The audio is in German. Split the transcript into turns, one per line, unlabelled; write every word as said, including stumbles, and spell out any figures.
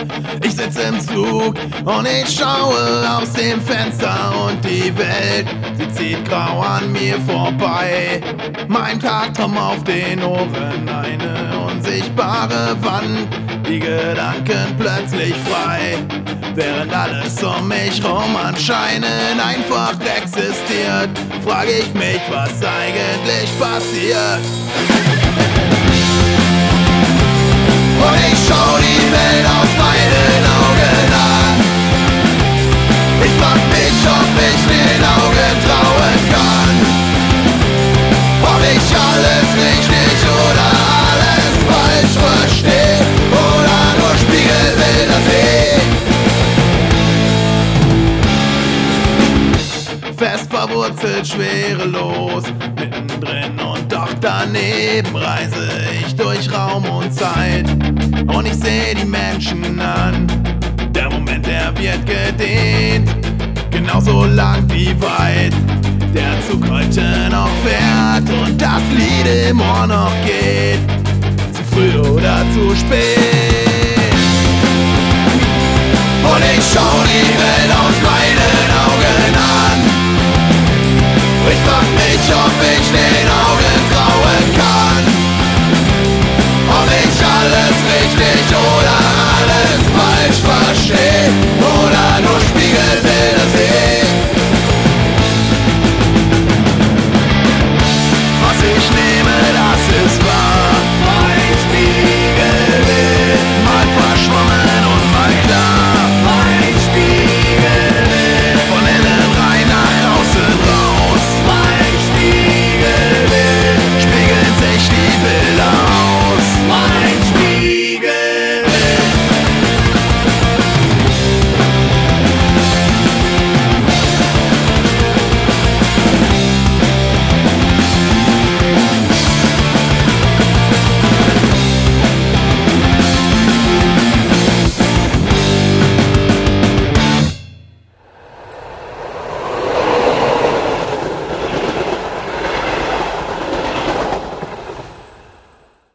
Ich sitze im Zug und ich schaue aus dem Fenster und die Welt, sie zieht grau an mir vorbei. Mein Tagtraum auf den Ohren, eine unsichtbare Wand, die Gedanken plötzlich frei. Während alles um mich rum anscheinend einfach existiert, frage ich mich, was eigentlich passiert. Und ich schau die Welt aus meinen Augen an. Ich frag mich, ob ich den Augen trauen kann. Ob ich alles richtig oder alles falsch verstehe oder nur Spiegelbilder sehe. Fest verwurzelt, schwerelos, mittendrin und doch daneben reise ich durch Raum und Zeit. Und ich seh die Menschen an, der Moment, der wird gedehnt, genauso lang wie weit der Zug heute noch fährt und das Lied im Ohr noch geht, zu früh oder zu spät.